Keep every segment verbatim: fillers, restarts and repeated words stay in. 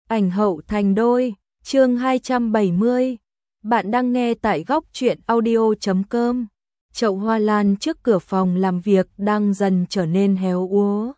ảnh hậu thành đôi, chương hai trăm bảy mươi. Bạn đang nghe tại góc truyện audio chấm com. Chậu hoa lan trước cửa phòng làm việc đang dần trở nên héo úa.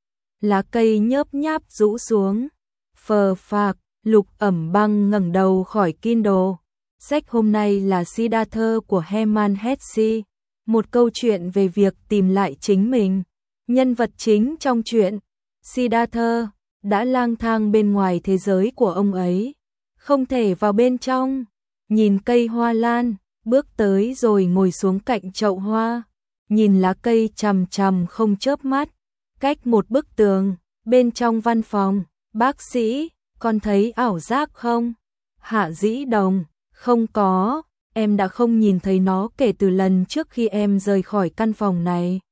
Lá cây nhớp nháp rũ xuống. Phờ phạc, Lục Ẩm Băng ngẩng đầu khỏi Kindle. Sách hôm nay là Siddhartha của Hermann Hesse, một câu chuyện về việc tìm lại chính mình. Nhân vật chính trong truyện, Siddhartha, đã lang thang bên ngoài thế giới của ông ấy, không thể vào bên trong. Nhìn cây hoa lan, bước tới rồi ngồi xuống cạnh chậu hoa, nhìn lá cây chằm chằm không chớp mắt. Cách một bức tường, bên trong văn phòng, bác sĩ, con thấy ảo giác không? Hạ Dĩ Đồng, không có, em đã không nhìn thấy nó kể từ lần trước khi em rời khỏi căn phòng này.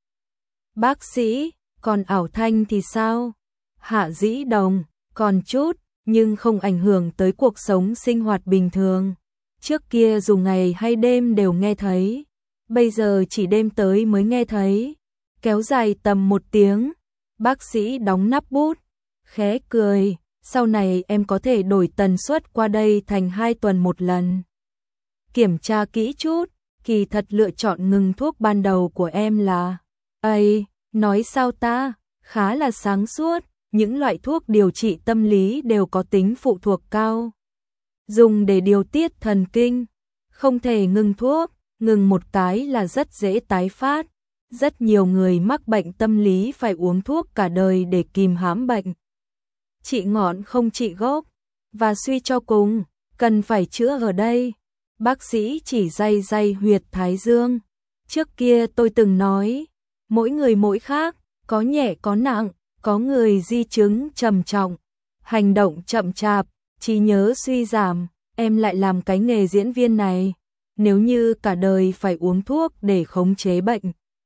Bác sĩ, còn ảo thanh thì sao? Hạ Dĩ Đồng, còn chút, nhưng không ảnh hưởng tới cuộc sống sinh hoạt bình thường. Trước kia dù ngày hay đêm đều nghe thấy, bây giờ chỉ đêm tới mới nghe thấy. Kéo dài tầm một tiếng, bác sĩ đóng nắp bút, khẽ cười, sau này em có thể đổi tần suất qua đây thành hai tuần một lần. Kiểm tra kỹ chút, kỳ thật lựa chọn ngừng thuốc ban đầu của em là... Ây, nói sao ta, khá là sáng suốt, những loại thuốc điều trị tâm lý đều có tính phụ thuộc cao. Dùng để điều tiết thần kinh, không thể ngừng thuốc, ngừng một cái là rất dễ tái phát. Rất nhiều người mắc bệnh tâm lý phải uống thuốc cả đời để kìm hãm bệnh. Trị ngọn không trị gốc, và suy cho cùng, cần phải chữa ở đây. Bác sĩ chỉ day day huyệt thái dương. Trước kia tôi từng nói, mỗi người mỗi khác, có nhẹ có nặng, có người di chứng trầm trọng, hành động chậm chạp, trí nhớ suy giảm. Em lại làm cái nghề diễn viên này, nếu như cả đời phải uống thuốc để khống chế bệnh,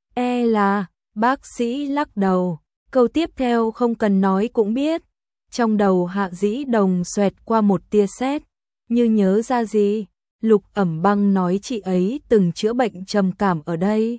e là... Bác sĩ lắc đầu, câu tiếp theo không cần nói cũng biết. Trong đầu Hạ Dĩ Đồng xoẹt qua một tia sét, như nhớ ra gì. Lục Ẩm Băng nói chị ấy từng chữa bệnh trầm cảm ở đây.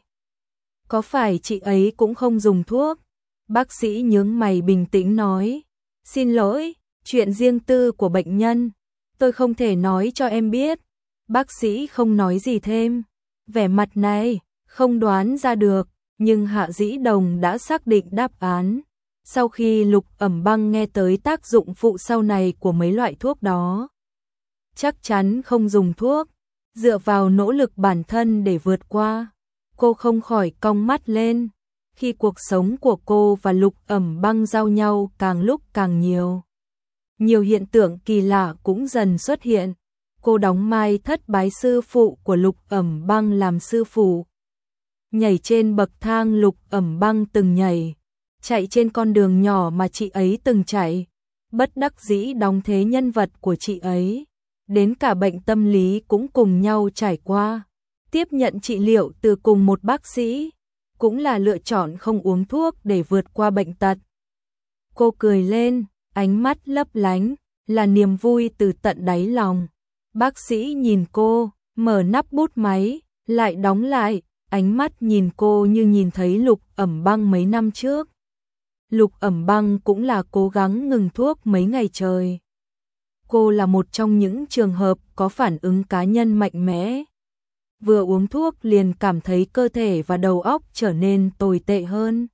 Có phải chị ấy cũng không dùng thuốc? Bác sĩ nhướng mày bình tĩnh nói, xin lỗi, chuyện riêng tư của bệnh nhân, tôi không thể nói cho em biết. Bác sĩ không nói gì thêm, vẻ mặt này, không đoán ra được, nhưng Hạ Dĩ Đồng đã xác định đáp án. Sau khi Lục Ẩm Băng nghe tới tác dụng phụ sau này của mấy loại thuốc đó, chắc chắn không dùng thuốc, dựa vào nỗ lực bản thân để vượt qua. Cô không khỏi cong mắt lên, khi cuộc sống của cô và Lục Ẩm Băng giao nhau càng lúc càng nhiều. Nhiều hiện tượng kỳ lạ cũng dần xuất hiện. Cô đóng vai thất bái sư phụ của Lục Ẩm Băng làm sư phụ. Nhảy trên bậc thang Lục Ẩm Băng từng nhảy, chạy trên con đường nhỏ mà chị ấy từng chạy. Bất đắc dĩ đóng thế nhân vật của chị ấy. Đến cả bệnh tâm lý cũng cùng nhau trải qua. Tiếp nhận trị liệu từ cùng một bác sĩ, cũng là lựa chọn không uống thuốc để vượt qua bệnh tật. Cô cười lên, ánh mắt lấp lánh, là niềm vui từ tận đáy lòng. Bác sĩ nhìn cô, mở nắp bút máy, lại đóng lại, ánh mắt nhìn cô như nhìn thấy Lục Ẩm Băng mấy năm trước. Lục Ẩm Băng cũng là cố gắng ngừng thuốc mấy ngày trời. Cô là một trong những trường hợp có phản ứng cá nhân mạnh mẽ. Vừa uống thuốc liền cảm thấy cơ thể và đầu óc trở nên tồi tệ hơn.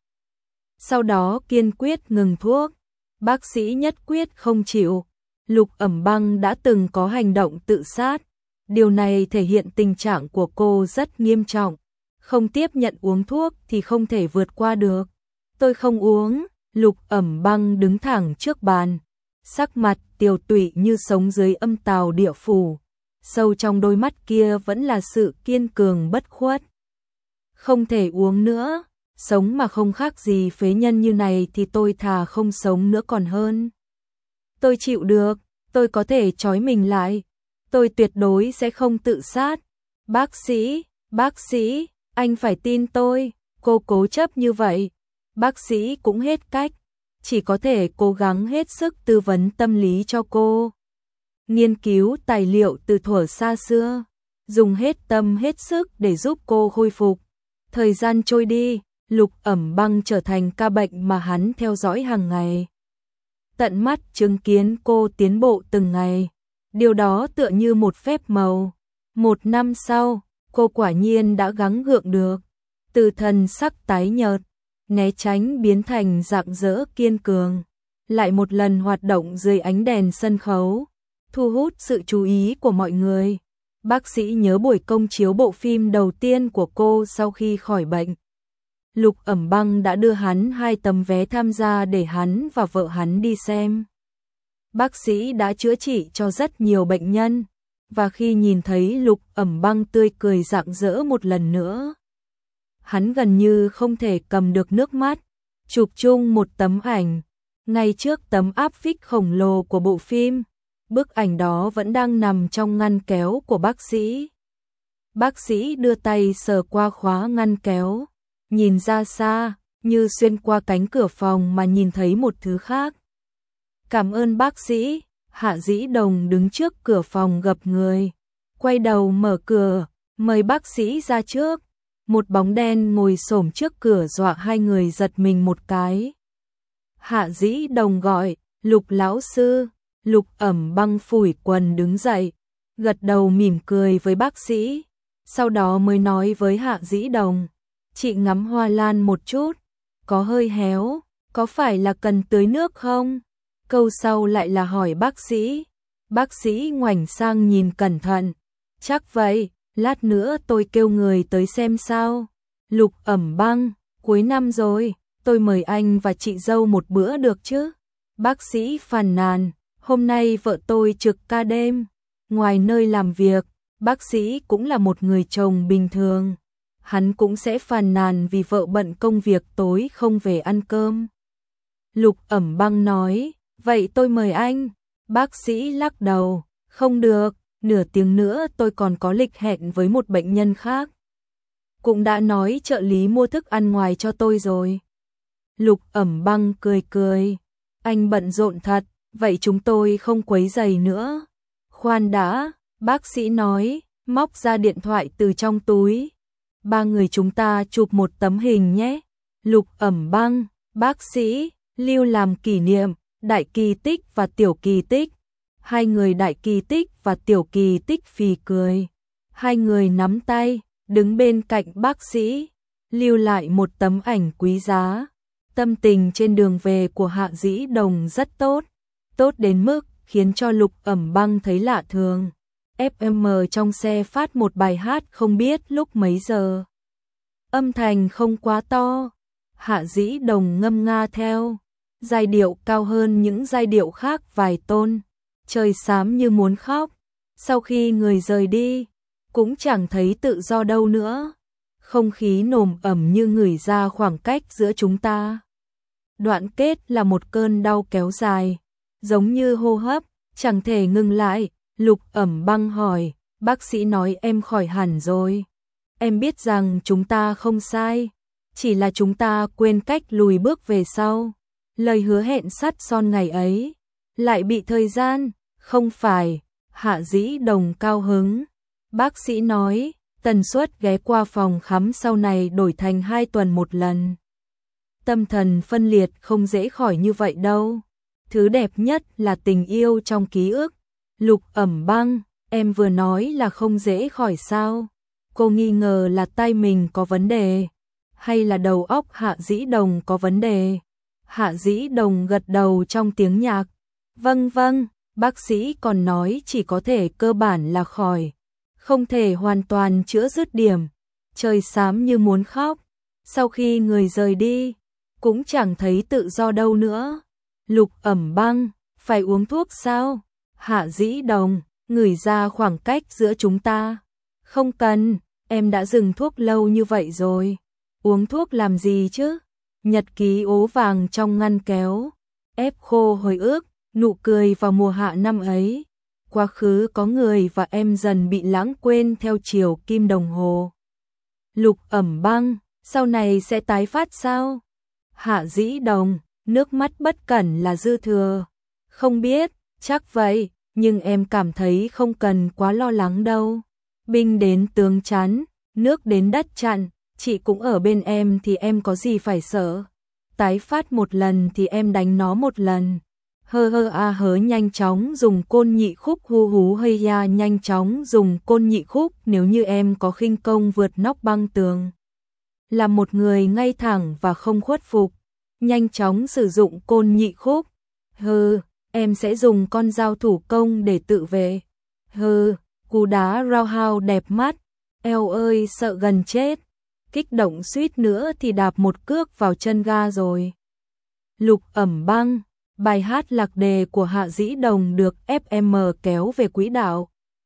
Sau đó kiên quyết ngừng thuốc. Bác sĩ nhất quyết không chịu. Lục Ẩm Băng đã từng có hành động tự sát. Điều này thể hiện tình trạng của cô rất nghiêm trọng. Không tiếp nhận uống thuốc thì không thể vượt qua được. Tôi không uống. Lục Ẩm Băng đứng thẳng trước bàn, sắc mặt tiều tụy như sống dưới âm tào địa phủ. Sâu trong đôi mắt kia vẫn là sự kiên cường bất khuất. Không thể uống nữa, sống mà không khác gì phế nhân như này thì tôi thà không sống nữa còn hơn. Tôi chịu được, tôi có thể trói mình lại, tôi tuyệt đối sẽ không tự sát. Bác sĩ, bác sĩ, anh phải tin tôi. Cô cố chấp như vậy, bác sĩ cũng hết cách, chỉ có thể cố gắng hết sức tư vấn tâm lý cho cô. Nghiên cứu tài liệu từ thuở xa xưa, dùng hết tâm hết sức để giúp cô khôi phục. Thời gian trôi đi, Lục Ẩm Băng trở thành ca bệnh mà hắn theo dõi hàng ngày. tận mắt chứng kiến cô tiến bộ từng ngày. Điều đó tựa như một phép màu. Một năm sau, cô quả nhiên đã gắng gượng được. Từ thần sắc tái nhợt, né tránh biến thành rạng rỡ kiên cường. Lại một lần hoạt động dưới ánh đèn sân khấu, thu hút sự chú ý của mọi người. Bác sĩ nhớ buổi công chiếu bộ phim đầu tiên của cô sau khi khỏi bệnh. Lục Ẩm Băng đã đưa hắn hai tấm vé tham gia để hắn và vợ hắn đi xem. Bác sĩ đã chữa trị cho rất nhiều bệnh nhân, và khi nhìn thấy Lục Ẩm Băng tươi cười rạng rỡ một lần nữa, hắn gần như không thể cầm được nước mắt, chụp chung một tấm ảnh, ngay trước tấm áp phích khổng lồ của bộ phim. Bức ảnh đó vẫn đang nằm trong ngăn kéo của bác sĩ. Bác sĩ đưa tay sờ qua khóa ngăn kéo, nhìn ra xa, như xuyên qua cánh cửa phòng mà nhìn thấy một thứ khác. Cảm ơn bác sĩ. Hạ Dĩ Đồng đứng trước cửa phòng gập người, quay đầu mở cửa, mời bác sĩ ra trước. Một bóng đen ngồi xổm trước cửa dọa hai người giật mình một cái. Hạ Dĩ Đồng gọi, Lục lão sư. Lục Ẩm Băng phủi quần đứng dậy, gật đầu mỉm cười với bác sĩ, sau đó mới nói với Hạ Dĩ Đồng, chị ngắm hoa lan một chút, có hơi héo, có phải là cần tưới nước không? Câu sau lại là hỏi bác sĩ. Bác sĩ ngoảnh sang nhìn cẩn thận, chắc vậy, lát nữa tôi kêu người tới xem sao. Lục Ẩm Băng, cuối năm rồi, tôi mời anh và chị dâu một bữa được chứ? Bác sĩ phàn nàn, hôm nay vợ tôi trực ca đêm, ngoài nơi làm việc, bác sĩ cũng là một người chồng bình thường. Hắn cũng sẽ phàn nàn vì vợ bận công việc tối không về ăn cơm. Lục Ẩm Băng nói, vậy tôi mời anh. Bác sĩ lắc đầu, không được, nửa tiếng nữa tôi còn có lịch hẹn với một bệnh nhân khác. Cũng đã nói trợ lý mua thức ăn ngoài cho tôi rồi. Lục Ẩm Băng cười cười, anh bận rộn thật, vậy chúng tôi không quấy rầy nữa. Khoan đã, bác sĩ nói, móc ra điện thoại từ trong túi. Ba người chúng ta chụp một tấm hình nhé. Lục Ẩm Băng, bác sĩ, lưu làm kỷ niệm, đại kỳ tích và tiểu kỳ tích. Hai người đại kỳ tích và tiểu kỳ tích phì cười. Hai người nắm tay, đứng bên cạnh bác sĩ, lưu lại một tấm ảnh quý giá. Tâm tình trên đường về của Hạ Dĩ Đồng rất tốt, tốt đến mức khiến cho Lục Ẩm Băng thấy lạ thường. ép em trong xe phát một bài hát không biết lúc mấy giờ. Âm thanh không quá to, Hạ Dĩ Đồng ngâm nga theo, giai điệu cao hơn những giai điệu khác vài tôn. Trời xám như muốn khóc, sau khi người rời đi, cũng chẳng thấy tự do đâu nữa. Không khí nồm ẩm như ngửi ra khoảng cách giữa chúng ta. Đoạn kết là một cơn đau kéo dài, giống như hô hấp, chẳng thể ngừng lại. Lục Ẩm Băng hỏi, bác sĩ nói em khỏi hẳn rồi. Em biết rằng chúng ta không sai, chỉ là chúng ta quên cách lùi bước về sau. Lời hứa hẹn sắt son ngày ấy, lại bị thời gian, không phải. Hạ Dĩ Đồng cao hứng. Bác sĩ nói, tần suất ghé qua phòng khám sau này đổi thành hai tuần một lần. Tâm thần phân liệt không dễ khỏi như vậy đâu. Thứ đẹp nhất là tình yêu trong ký ức. Lục Ẩm Băng, em vừa nói là không dễ khỏi sao? Cô nghi ngờ là tai mình có vấn đề, hay là đầu óc Hạ Dĩ Đồng có vấn đề? Hạ Dĩ Đồng gật đầu trong tiếng nhạc. Vâng vâng, bác sĩ còn nói chỉ có thể cơ bản là khỏi, không thể hoàn toàn chữa dứt điểm. Trời xám như muốn khóc, sau khi người rời đi, cũng chẳng thấy tự do đâu nữa. Lục Ẩm Băng, phải uống thuốc sao? Hạ Dĩ Đồng, ngửi ra khoảng cách giữa chúng ta. Không cần, em đã dừng thuốc lâu như vậy rồi. Uống thuốc làm gì chứ? Nhật ký ố vàng trong ngăn kéo, ép khô hồi ức, nụ cười vào mùa hạ năm ấy. Quá khứ có người và em dần bị lãng quên theo chiều kim đồng hồ. Lục Ẩm Băng, sau này sẽ tái phát sao? Hạ Dĩ Đồng, nước mắt bất cẩn là dư thừa. Không biết, chắc vậy, nhưng em cảm thấy không cần quá lo lắng đâu. Binh đến tướng chắn, nước đến đất chặn, chị cũng ở bên em thì em có gì phải sợ. Tái phát một lần thì em đánh nó một lần. hơ hơ a hớ nhanh chóng dùng côn nhị khúc hu hú hơi ya nhanh chóng dùng côn nhị khúc nếu như em có khinh công vượt nóc băng tường. Là một người ngay thẳng và không khuất phục, nhanh chóng sử dụng côn nhị khúc. Hừ, em sẽ dùng con dao thủ công để tự vệ. Hừ, cú đá roundhouse đẹp mắt, eo ơi sợ gần chết, kích động suýt nữa thì đạp một cước vào chân ga rồi. Lục ẩm băng, bài hát lạc đề của Hạ Dĩ Đồng được ép em kéo về quỹ đạo.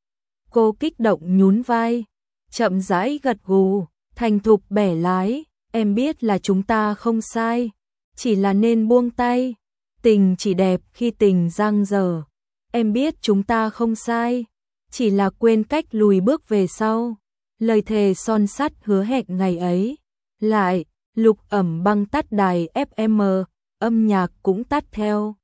Cô kích động nhún vai, chậm rãi gật gù, thành thục bẻ lái, em biết là chúng ta không sai, chỉ là nên buông tay, tình chỉ đẹp khi tình dang dở. Em biết chúng ta không sai, chỉ là quên cách lùi bước về sau. Lời thề son sắt hứa hẹn ngày ấy. Lại, Lục ẩm băng tắt đài ép em, âm nhạc cũng tắt theo.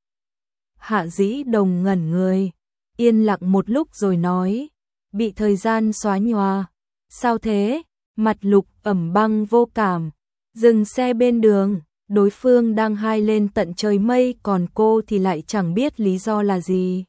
Hạ Dĩ Đồng ngẩn người, yên lặng một lúc rồi nói, bị thời gian xóa nhòa. Sao thế? Mặt Lục ẩm băng vô cảm, dừng xe bên đường, đối phương đang hai lên tận trời mây còn cô thì lại chẳng biết lý do là gì.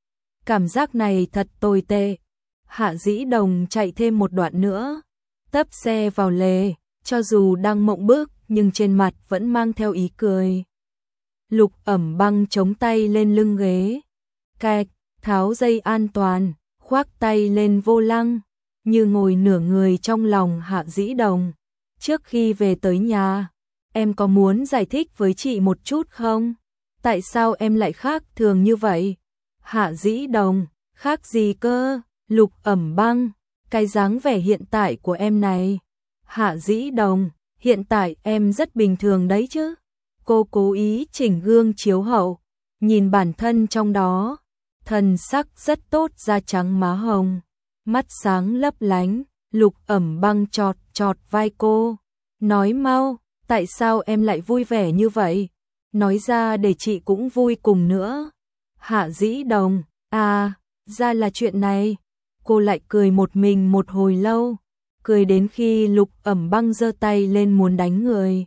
Cảm giác này thật tồi tệ. Hạ Dĩ Đồng chạy thêm một đoạn nữa, tấp xe vào lề, cho dù đang mộng bức nhưng trên mặt vẫn mang theo ý cười. Lục ẩm băng chống tay lên lưng ghế, cạch, tháo dây an toàn, khoác tay lên vô lăng, như ngồi nửa người trong lòng Hạ Dĩ Đồng. Trước khi về tới nhà, em có muốn giải thích với chị một chút không? Tại sao em lại khác thường như vậy? Hạ Dĩ Đồng, khác gì cơ? Lục ẩm băng, cái dáng vẻ hiện tại của em này. Hạ Dĩ Đồng, hiện tại em rất bình thường đấy chứ. Cô cố ý chỉnh gương chiếu hậu, nhìn bản thân trong đó, thần sắc rất tốt, da trắng má hồng, mắt sáng lấp lánh. Lục ẩm băng chọt chọt vai cô, nói mau, tại sao em lại vui vẻ như vậy? Nói ra để chị cũng vui cùng nữa. Hạ Dĩ Đồng, à, ra là chuyện này. Cô lại cười một mình một hồi lâu, cười đến khi Lục ẩm băng giơ tay lên muốn đánh người.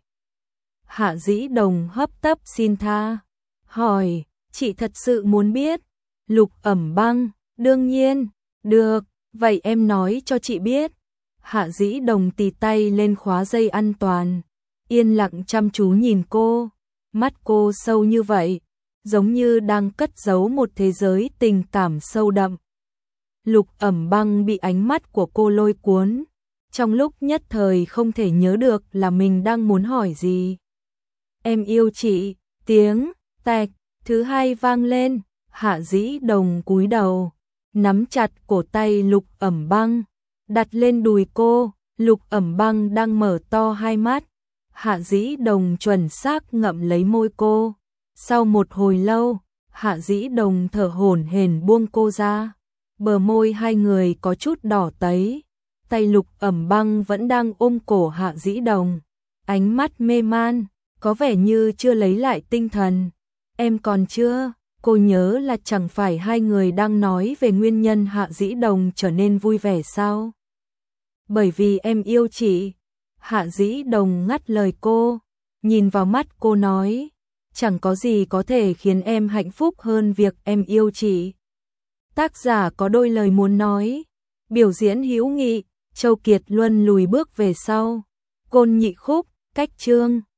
Hạ Dĩ Đồng hấp tấp xin tha, hỏi, chị thật sự muốn biết? Lục ẩm băng, đương nhiên, được, vậy em nói cho chị biết. Hạ Dĩ Đồng tì tay lên khóa dây an toàn, yên lặng chăm chú nhìn cô, mắt cô sâu như vậy, giống như đang cất giấu một thế giới tình cảm sâu đậm. Lục ẩm băng bị ánh mắt của cô lôi cuốn, trong lúc nhất thời không thể nhớ được là mình đang muốn hỏi gì. Em yêu chị, tiếng tạch thứ hai vang lên, Hạ Dĩ Đồng cúi đầu, nắm chặt cổ tay Lục ẩm băng, đặt lên đùi cô. Lục ẩm băng đang mở to hai mắt, Hạ Dĩ Đồng chuẩn xác ngậm lấy môi cô. Sau một hồi lâu, Hạ Dĩ Đồng thở hổn hển buông cô ra, bờ môi hai người có chút đỏ tấy, tay Lục ẩm băng vẫn đang ôm cổ Hạ Dĩ Đồng, ánh mắt mê man, có vẻ như chưa lấy lại tinh thần. Em còn chưa? Cô nhớ là chẳng phải hai người đang nói về nguyên nhân Hạ Dĩ Đồng trở nên vui vẻ sao? Bởi vì em yêu chị. Hạ Dĩ Đồng ngắt lời cô, nhìn vào mắt cô nói, chẳng có gì có thể khiến em hạnh phúc hơn việc em yêu chị. Tác giả có đôi lời muốn nói. Biểu diễn hữu nghị, Châu Kiệt Luân lùi bước về sau. Côn nhị khúc, cách chương.